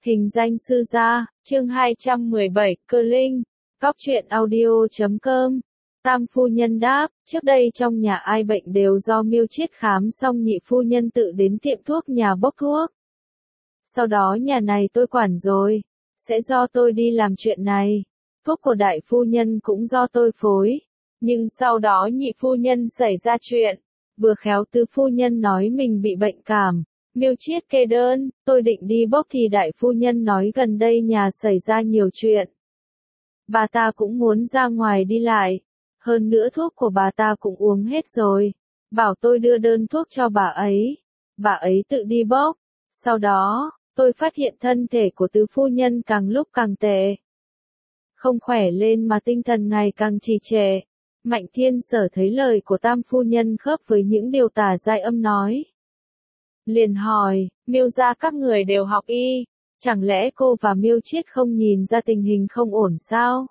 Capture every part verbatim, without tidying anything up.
Hình danh sư gia, chương hai trăm mười bảy, cơ linh, góc truyện audio chấm com. Tam phu nhân đáp, trước đây trong nhà ai bệnh đều do Miêu Chiết khám xong nhị phu nhân tự đến tiệm thuốc nhà bốc thuốc. Sau đó nhà này tôi quản rồi, sẽ do tôi đi làm chuyện này. Thuốc của đại phu nhân cũng do tôi phối. Nhưng sau đó nhị phu nhân xảy ra chuyện, vừa khéo tứ phu nhân nói mình bị bệnh cảm. Miêu Chiết kê đơn, tôi định đi bốc thì đại phu nhân nói gần đây nhà xảy ra nhiều chuyện. Bà ta cũng muốn ra ngoài đi lại, hơn nữa thuốc của bà ta cũng uống hết rồi, bảo tôi đưa đơn thuốc cho bà ấy, bà ấy tự đi bốc. Sau đó, tôi phát hiện thân thể của tứ phu nhân càng lúc càng tệ. Không khỏe lên mà tinh thần ngày càng trì trệ. Mạnh Thiên Sở thấy lời của tam phu nhân khớp với những điều Tả Giai Âm nói. Liền hỏi, Miêu gia các người đều học y, chẳng lẽ cô và Miêu Chiết không nhìn ra tình hình không ổn sao?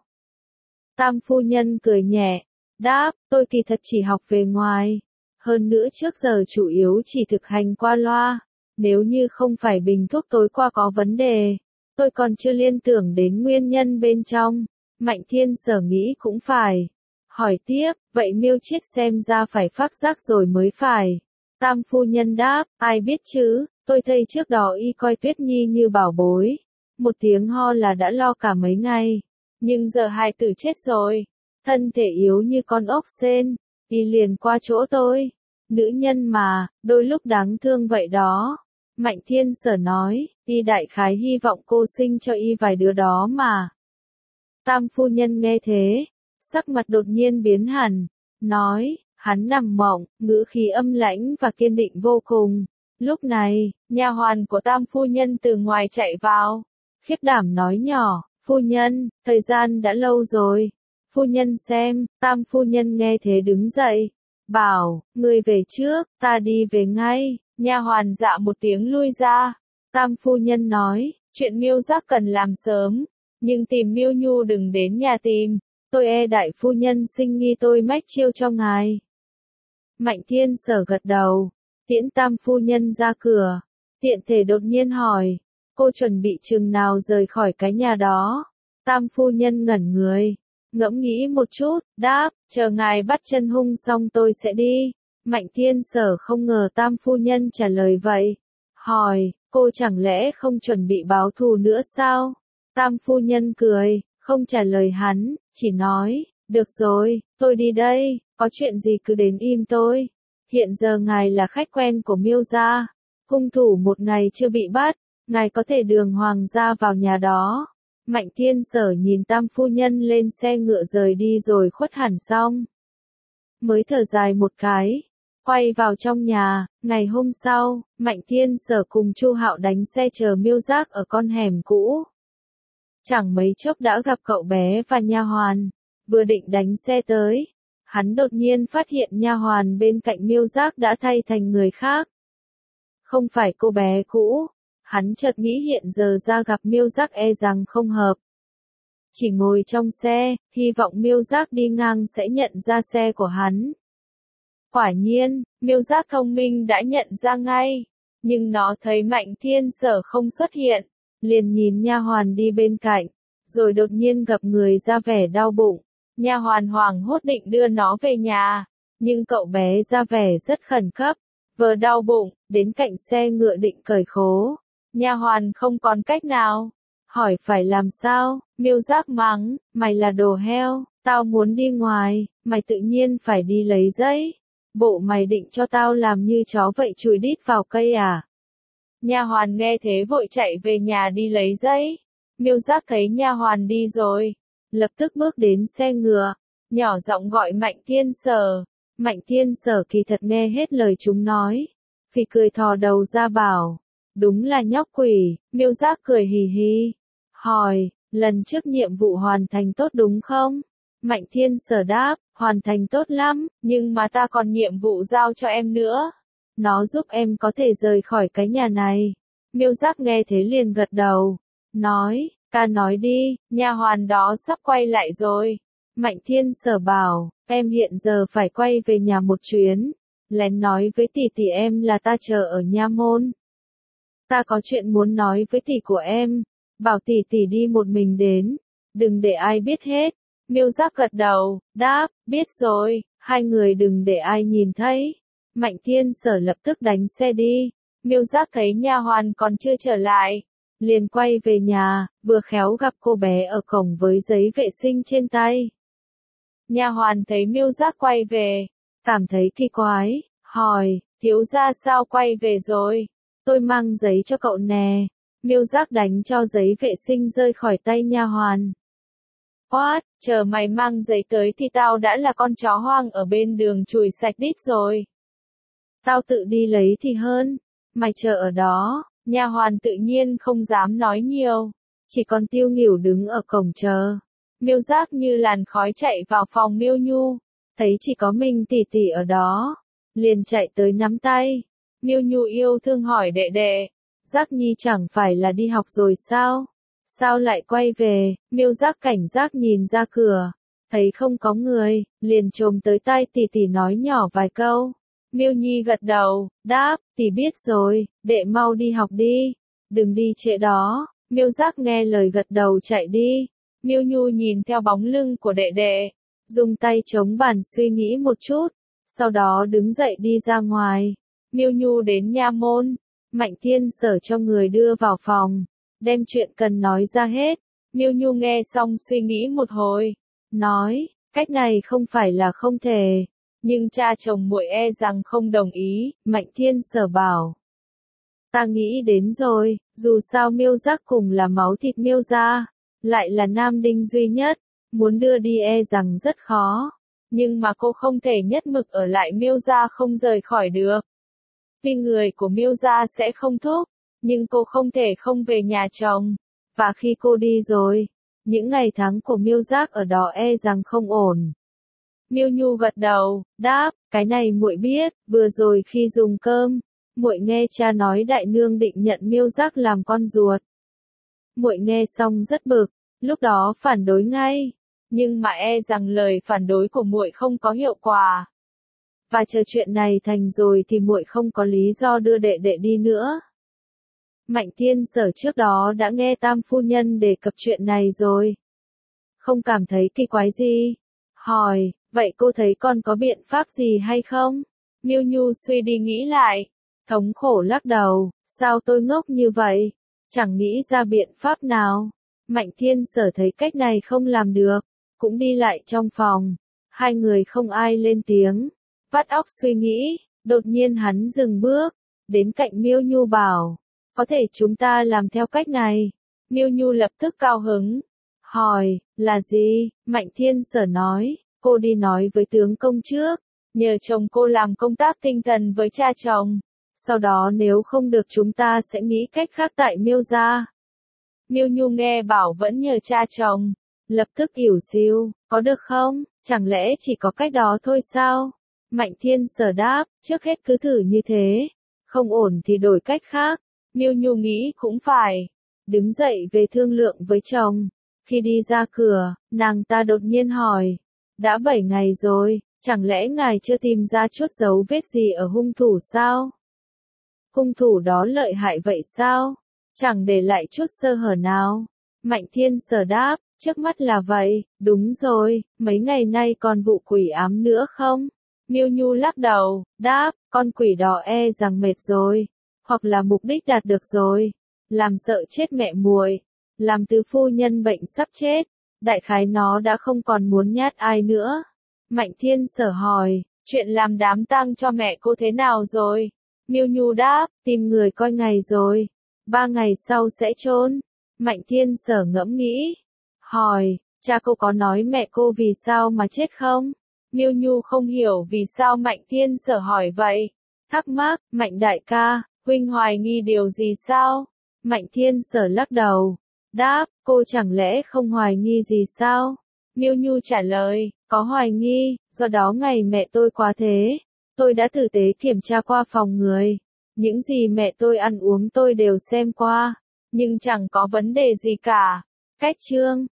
Tam phu nhân cười nhẹ, đáp, tôi kỳ thật chỉ học về ngoài, hơn nữa trước giờ chủ yếu chỉ thực hành qua loa, nếu như không phải bình thuốc tối qua có vấn đề, tôi còn chưa liên tưởng đến nguyên nhân bên trong. Mạnh Thiên Sở nghĩ cũng phải, hỏi tiếp, vậy Miêu Chiết xem ra phải phát giác rồi mới phải. Tam phu nhân đáp, ai biết chứ, tôi thấy trước đó y coi Tuyết Nhi như bảo bối. Một tiếng ho là đã lo cả mấy ngày. Nhưng giờ hài tử chết rồi. Thân thể yếu như con ốc sên. Y liền qua chỗ tôi. Nữ nhân mà, đôi lúc đáng thương vậy đó. Mạnh Thiên Sở nói, y đại khái hy vọng cô sinh cho y vài đứa đó mà. Tam phu nhân nghe thế, sắc mặt đột nhiên biến hẳn, nói, hắn nằm mộng, ngữ khí âm lãnh và kiên định vô cùng. Lúc này, nha hoàn của tam phu nhân từ ngoài chạy vào, khiếp đảm nói nhỏ, phu nhân, thời gian đã lâu rồi. Phu nhân xem, tam phu nhân nghe thế đứng dậy, bảo, người về trước, ta đi về ngay. Nha hoàn dạ một tiếng lui ra. Tam phu nhân nói, chuyện Miêu giác cần làm sớm, nhưng tìm Miêu Nhu đừng đến nhà tìm, tôi e đại phu nhân sinh nghi tôi mách chiêu cho ngài. Mạnh Thiên Sở gật đầu, tiễn tam phu nhân ra cửa, tiện thể đột nhiên hỏi, cô chuẩn bị chừng nào rời khỏi cái nhà đó. Tam phu nhân ngẩn người, ngẫm nghĩ một chút, đáp, chờ ngài bắt chân hung xong tôi sẽ đi. Mạnh Thiên Sở không ngờ tam phu nhân trả lời vậy, hỏi, cô chẳng lẽ không chuẩn bị báo thù nữa sao? Tam phu nhân cười, không trả lời hắn, chỉ nói, được rồi, tôi đi đây, có chuyện gì cứ đến im tôi. Hiện giờ ngài là khách quen của Miêu gia, hung thủ một ngày chưa bị bắt, ngài có thể đường hoàng gia vào nhà đó. Mạnh Thiên Sở nhìn tam phu nhân lên xe ngựa rời đi rồi khuất hẳn xong. Mới thở dài một cái, quay vào trong nhà, ngày hôm sau, Mạnh Thiên Sở cùng Chu Hạo đánh xe chờ Miêu giác ở con hẻm cũ. Chẳng mấy chốc đã gặp cậu bé và nha hoàn, vừa định đánh xe tới, hắn đột nhiên phát hiện nha hoàn bên cạnh Miêu giác đã thay thành người khác. Không phải cô bé cũ, hắn chợt nghĩ hiện giờ ra gặp Miêu giác e rằng không hợp. Chỉ ngồi trong xe, hy vọng Miêu giác đi ngang sẽ nhận ra xe của hắn. Quả nhiên, Miêu giác thông minh đã nhận ra ngay, nhưng nó thấy Mạnh Thiên Sở không xuất hiện, liền nhìn nha hoàn đi bên cạnh, rồi đột nhiên gặp người ra vẻ đau bụng. Nha hoàn hoảng hốt định đưa nó về nhà, nhưng cậu bé ra vẻ rất khẩn cấp, vừa đau bụng, đến cạnh xe ngựa định cởi khố. Nha hoàn không còn cách nào, hỏi phải làm sao. Miêu giác mắng, mày là đồ heo, tao muốn đi ngoài, mày tự nhiên phải đi lấy giấy. Bộ mày định cho tao làm như chó vậy chùi đít vào cây à? Nha hoàn nghe thế vội chạy về nhà đi lấy giấy. Miêu giác thấy nha hoàn đi rồi, lập tức bước đến xe ngựa, nhỏ giọng gọi Mạnh Thiên Sở. Mạnh Thiên Sở kỳ thật nghe hết lời chúng nói, phì cười thò đầu ra bảo, đúng là nhóc quỷ. Miêu giác cười hì hì, hỏi, lần trước nhiệm vụ hoàn thành tốt đúng không? Mạnh Thiên Sở đáp, hoàn thành tốt lắm, nhưng mà ta còn nhiệm vụ giao cho em nữa. Nó giúp em có thể rời khỏi cái nhà này. Miêu giác nghe thế liền gật đầu, nói, ca nói đi, nha hoàn đó sắp quay lại rồi. Mạnh Thiên Sở bảo, em hiện giờ phải quay về nhà một chuyến, lén nói với tỷ tỷ em là ta chờ ở nha môn. Ta có chuyện muốn nói với tỷ của em, bảo tỷ tỷ đi một mình đến, đừng để ai biết hết. Miêu Giác gật đầu, đáp, biết rồi, hai người đừng để ai nhìn thấy. Mạnh Thiên Sở lập tức đánh xe đi. Miêu Giác thấy nha hoàn còn chưa trở lại, liền quay về nhà, vừa khéo gặp cô bé ở cổng với giấy vệ sinh trên tay. Nha hoàn thấy Miêu Giác quay về, cảm thấy kỳ quái, hỏi, thiếu gia sao quay về rồi? Tôi mang giấy cho cậu nè. Miêu Giác đánh cho giấy vệ sinh rơi khỏi tay nha hoàn. What, chờ mày mang giấy tới thì tao đã là con chó hoang ở bên đường chùi sạch đít rồi. Tao tự đi lấy thì hơn, mày chờ ở đó. Nha hoàn tự nhiên không dám nói nhiều, chỉ còn Tiêu Nghỉu đứng ở cổng chờ. Miêu Giác như làn khói chạy vào phòng Miêu Nhu, thấy chỉ có mình tỷ tỷ ở đó, liền chạy tới nắm tay. Miêu Nhu yêu thương hỏi đệ đệ, Giác Nhi chẳng phải là đi học rồi sao? Sao lại quay về? Miêu Giác cảnh giác nhìn ra cửa, thấy không có người, liền chồm tới tai tỷ tỷ nói nhỏ vài câu. Miêu Nhi gật đầu, đáp, tỷ biết rồi, đệ mau đi học đi, đừng đi trễ đó. Miêu Giác nghe lời gật đầu chạy đi. Miêu Nhu nhìn theo bóng lưng của đệ đệ, dùng tay chống bàn suy nghĩ một chút, sau đó đứng dậy đi ra ngoài. Miêu Nhu đến nha môn, Mạnh Thiên Sở cho người đưa vào phòng, đem chuyện cần nói ra hết. Miêu Nhu nghe xong suy nghĩ một hồi, nói, cách này không phải là không thể, nhưng cha chồng muội e rằng không đồng ý. Mạnh Thiên Sở bảo, ta nghĩ đến rồi, dù sao Miêu Giác cùng là máu thịt Miêu gia, lại là nam đinh duy nhất, muốn đưa đi e rằng rất khó, nhưng mà cô không thể nhất mực ở lại Miêu gia không rời khỏi được. Tuy người của Miêu gia sẽ không thúc, nhưng cô không thể không về nhà chồng, và khi cô đi rồi, những ngày tháng của Miêu Giác ở đó e rằng không ổn. Miêu Nhu gật đầu, đáp, cái này muội biết, vừa rồi khi dùng cơm, muội nghe cha nói đại nương định nhận Miêu Giác làm con ruột. Muội nghe xong rất bực, lúc đó phản đối ngay, nhưng mà e rằng lời phản đối của muội không có hiệu quả. Và chờ chuyện này thành rồi thì muội không có lý do đưa đệ đệ đi nữa. Mạnh Thiên Sở trước đó đã nghe Tam phu nhân đề cập chuyện này rồi, không cảm thấy kỳ quái gì. Hỏi, vậy cô thấy con có biện pháp gì hay không? Miêu Nhu suy đi nghĩ lại, thống khổ lắc đầu, sao tôi ngốc như vậy, chẳng nghĩ ra biện pháp nào. Mạnh Thiên Sở thấy cách này không làm được, cũng đi lại trong phòng. Hai người không ai lên tiếng, vắt óc suy nghĩ. Đột nhiên hắn dừng bước, đến cạnh Miêu Nhu bảo, có thể chúng ta làm theo cách này. Miêu Nhu lập tức cao hứng, hỏi, là gì? Mạnh Thiên Sở nói, cô đi nói với tướng công trước, nhờ chồng cô làm công tác tinh thần với cha chồng, sau đó nếu không được chúng ta sẽ nghĩ cách khác tại Miêu gia. Miêu Nhu nghe bảo vẫn nhờ cha chồng, lập tức ỉu xìu, có được không? Chẳng lẽ chỉ có cách đó thôi sao? Mạnh Thiên Sở đáp, trước hết cứ thử như thế, không ổn thì đổi cách khác. Miêu Nhu nghĩ cũng phải, đứng dậy về thương lượng với chồng. Khi đi ra cửa, nàng ta đột nhiên hỏi, đã bảy ngày rồi, chẳng lẽ ngài chưa tìm ra chút dấu vết gì ở hung thủ sao? Hung thủ đó lợi hại vậy sao? Chẳng để lại chút sơ hở nào. Mạnh Thiên Sở đáp, trước mắt là vậy, đúng rồi, mấy ngày nay còn vụ quỷ ám nữa không? Miêu Nhu lắc đầu, đáp, con quỷ đó e rằng mệt rồi, hoặc là mục đích đạt được rồi, làm sợ chết mẹ muội, làm tứ phu nhân bệnh sắp chết, đại khái nó đã không còn muốn nhát ai nữa. Mạnh Thiên Sở hỏi, chuyện làm đám tang cho mẹ cô thế nào rồi? Miêu Nhu đáp, tìm người coi ngày rồi, ba ngày sau sẽ chôn. Mạnh Thiên Sở ngẫm nghĩ, hỏi, cha cô có nói mẹ cô vì sao mà chết không? Miêu Nhu không hiểu vì sao Mạnh Thiên Sở hỏi vậy, thắc mắc, Mạnh đại ca, huynh hoài nghi điều gì sao? Mạnh Thiên Sở lắc đầu, đáp, cô chẳng lẽ không hoài nghi gì sao? Miêu Nhu trả lời, có hoài nghi, do đó ngày mẹ tôi quá thế, tôi đã tử tế kiểm tra qua phòng người, những gì mẹ tôi ăn uống tôi đều xem qua, nhưng chẳng có vấn đề gì cả. Cách chương